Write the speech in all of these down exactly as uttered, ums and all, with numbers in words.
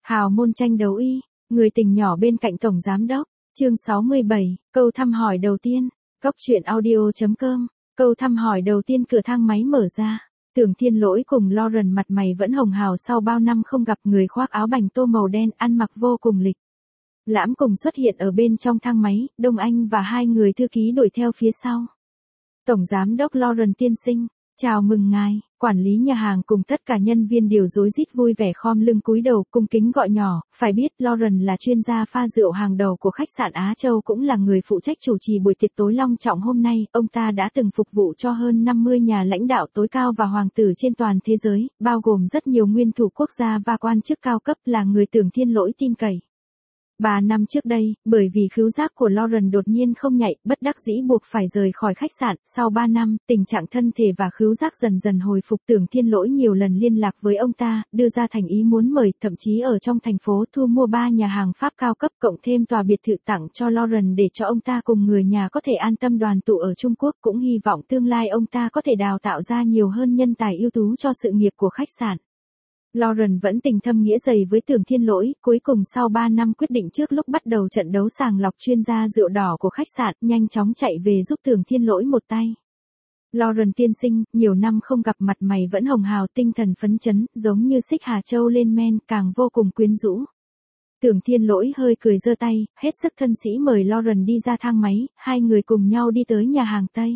Hào môn tranh đấu y, người tình nhỏ bên cạnh tổng giám đốc. Chương sáu mươi bảy, câu thăm hỏi đầu tiên. Cốc truyện audio chấm com. Câu thăm hỏi đầu tiên, cửa thang máy mở ra. Tưởng Thiên Lỗi cùng Lauren mặt mày vẫn hồng hào sau bao năm không gặp, người khoác áo bành tô màu đen ăn mặc vô cùng lịch lãm cùng xuất hiện ở bên trong thang máy, Đông Anh và hai người thư ký đuổi theo phía sau. Tổng giám đốc Lauren tiên sinh, chào mừng ngài. Quản lý nhà hàng cùng tất cả nhân viên đều rối rít vui vẻ khom lưng cúi đầu cung kính gọi nhỏ, phải biết Lauren là chuyên gia pha rượu hàng đầu của khách sạn Á Châu, cũng là người phụ trách chủ trì buổi tiệc tối long trọng hôm nay. Ông ta đã từng phục vụ cho hơn năm mươi nhà lãnh đạo tối cao và hoàng tử trên toàn thế giới, bao gồm rất nhiều nguyên thủ quốc gia và quan chức cao cấp, là người Tưởng Thiên Lỗi tin cậy. Ba năm trước đây, bởi vì khứu giác của Lauren đột nhiên không nhạy, bất đắc dĩ buộc phải rời khỏi khách sạn. Sau ba năm, tình trạng thân thể và khứu giác dần dần hồi phục. Tưởng Thiên Lỗi nhiều lần liên lạc với ông ta, đưa ra thành ý muốn mời, thậm chí ở trong thành phố thu mua ba nhà hàng Pháp cao cấp cộng thêm tòa biệt thự tặng cho Lauren để cho ông ta cùng người nhà có thể an tâm đoàn tụ ở Trung Quốc, cũng hy vọng tương lai ông ta có thể đào tạo ra nhiều hơn nhân tài ưu tú cho sự nghiệp của khách sạn. Lauren vẫn tình thâm nghĩa dày với Tưởng Thiên Lỗi, cuối cùng sau ba năm quyết định trước lúc bắt đầu trận đấu sàng lọc chuyên gia rượu đỏ của khách sạn, nhanh chóng chạy về giúp Tưởng Thiên Lỗi một tay. Lauren tiên sinh, nhiều năm không gặp, mặt mày vẫn hồng hào, tinh thần phấn chấn, giống như xích Hà Châu lên men, càng vô cùng quyến rũ. Tưởng Thiên Lỗi hơi cười giơ tay, hết sức thân sĩ mời Lauren đi ra thang máy, hai người cùng nhau đi tới nhà hàng Tây.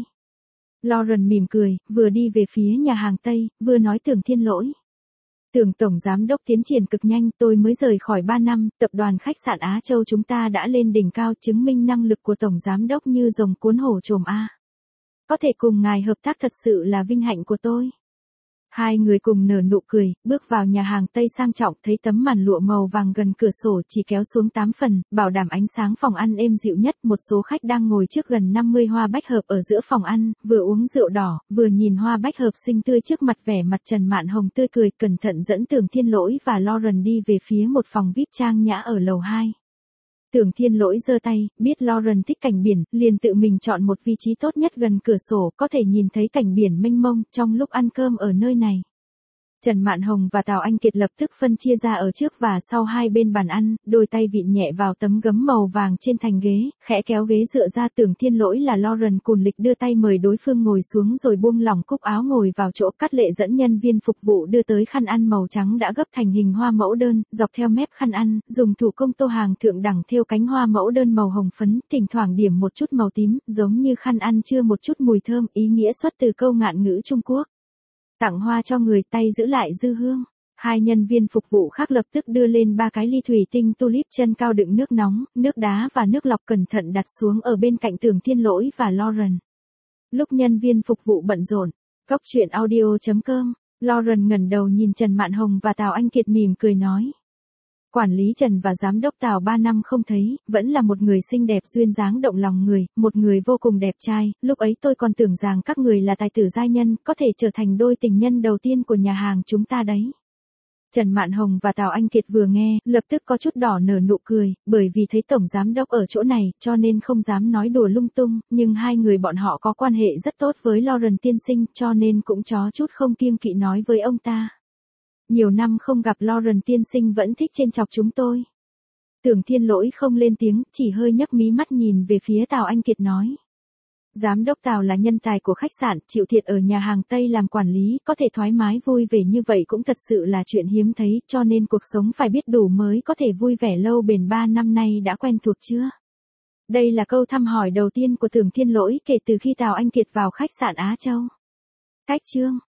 Lauren mỉm cười, vừa đi về phía nhà hàng Tây, vừa nói Tưởng Thiên Lỗi. Tưởng tổng giám đốc tiến triển cực nhanh, tôi mới rời khỏi ba năm, tập đoàn khách sạn Á Châu chúng ta đã lên đỉnh cao, chứng minh năng lực của tổng giám đốc như rồng cuốn hổ trồm a. Có thể cùng ngài hợp tác thật sự là vinh hạnh của tôi. Hai người cùng nở nụ cười, bước vào nhà hàng Tây sang trọng, thấy tấm màn lụa màu vàng gần cửa sổ chỉ kéo xuống tám phần, bảo đảm ánh sáng phòng ăn êm dịu nhất. Một số khách đang ngồi trước gần năm mươi hoa bách hợp ở giữa phòng ăn, vừa uống rượu đỏ, vừa nhìn hoa bách hợp xinh tươi trước mặt, vẻ mặt Trần Mạn Hồng tươi cười, cẩn thận dẫn Tưởng Thiên Lỗi và Lauren đi về phía một phòng vi ai pi trang nhã ở lầu hai. Tưởng Thiên Lỗi giơ tay, biết Lauren thích cảnh biển, liền tự mình chọn một vị trí tốt nhất gần cửa sổ, có thể nhìn thấy cảnh biển mênh mông trong lúc ăn cơm ở nơi này. Trần Mạn Hồng và Tào Anh Kiệt lập tức phân chia ra ở trước và sau hai bên bàn ăn, đôi tay vịn nhẹ vào tấm gấm màu vàng trên thành ghế, khẽ kéo ghế dựa ra. Tưởng Thiên Lỗi là Lauren cùn lịch đưa tay mời đối phương ngồi xuống rồi buông lỏng cúc áo ngồi vào chỗ. Cát Lệ dẫn nhân viên phục vụ đưa tới khăn ăn màu trắng đã gấp thành hình hoa mẫu đơn, dọc theo mép khăn ăn, dùng thủ công tô hàng thượng đẳng thêu cánh hoa mẫu đơn màu hồng phấn, thỉnh thoảng điểm một chút màu tím, giống như khăn ăn chưa một chút mùi thơm, ý nghĩa xuất từ câu ngạn ngữ Trung Quốc. Tặng hoa cho người, tay giữ lại dư hương. Hai nhân viên phục vụ khác lập tức đưa lên ba cái ly thủy tinh tulip chân cao đựng nước nóng, nước đá và nước lọc, cẩn thận đặt xuống ở bên cạnh Tưởng Thiên Lỗi và Lauren. Lúc nhân viên phục vụ bận rộn, cốc truyện audio chấm com, Lauren ngẩng đầu nhìn Trần Mạn Hồng và Tào Anh Kiệt mỉm cười nói. Quản lý Trần và giám đốc Tào ba năm không thấy, vẫn là một người xinh đẹp duyên dáng động lòng người, một người vô cùng đẹp trai, lúc ấy tôi còn tưởng rằng các người là tài tử giai nhân, có thể trở thành đôi tình nhân đầu tiên của nhà hàng chúng ta đấy. Trần Mạn Hồng và Tào Anh Kiệt vừa nghe, lập tức có chút đỏ nở nụ cười, bởi vì thấy tổng giám đốc ở chỗ này, cho nên không dám nói đùa lung tung, nhưng hai người bọn họ có quan hệ rất tốt với Lauren tiên sinh, cho nên cũng chó chút không kiêng kỵ nói với ông ta. Nhiều năm không gặp, Lauren tiên sinh vẫn thích trêu chọc chúng tôi. Tưởng Thiên Lỗi không lên tiếng, chỉ hơi nhấc mí mắt nhìn về phía Tào Anh Kiệt nói. Giám đốc Tào là nhân tài của khách sạn, chịu thiệt ở nhà hàng Tây làm quản lý, có thể thoải mái vui vẻ như vậy cũng thật sự là chuyện hiếm thấy, cho nên cuộc sống phải biết đủ mới có thể vui vẻ lâu bền. Ba năm nay đã quen thuộc chưa? Đây là câu thăm hỏi đầu tiên của Tưởng Thiên Lỗi kể từ khi Tào Anh Kiệt vào khách sạn Á Châu. Cách chương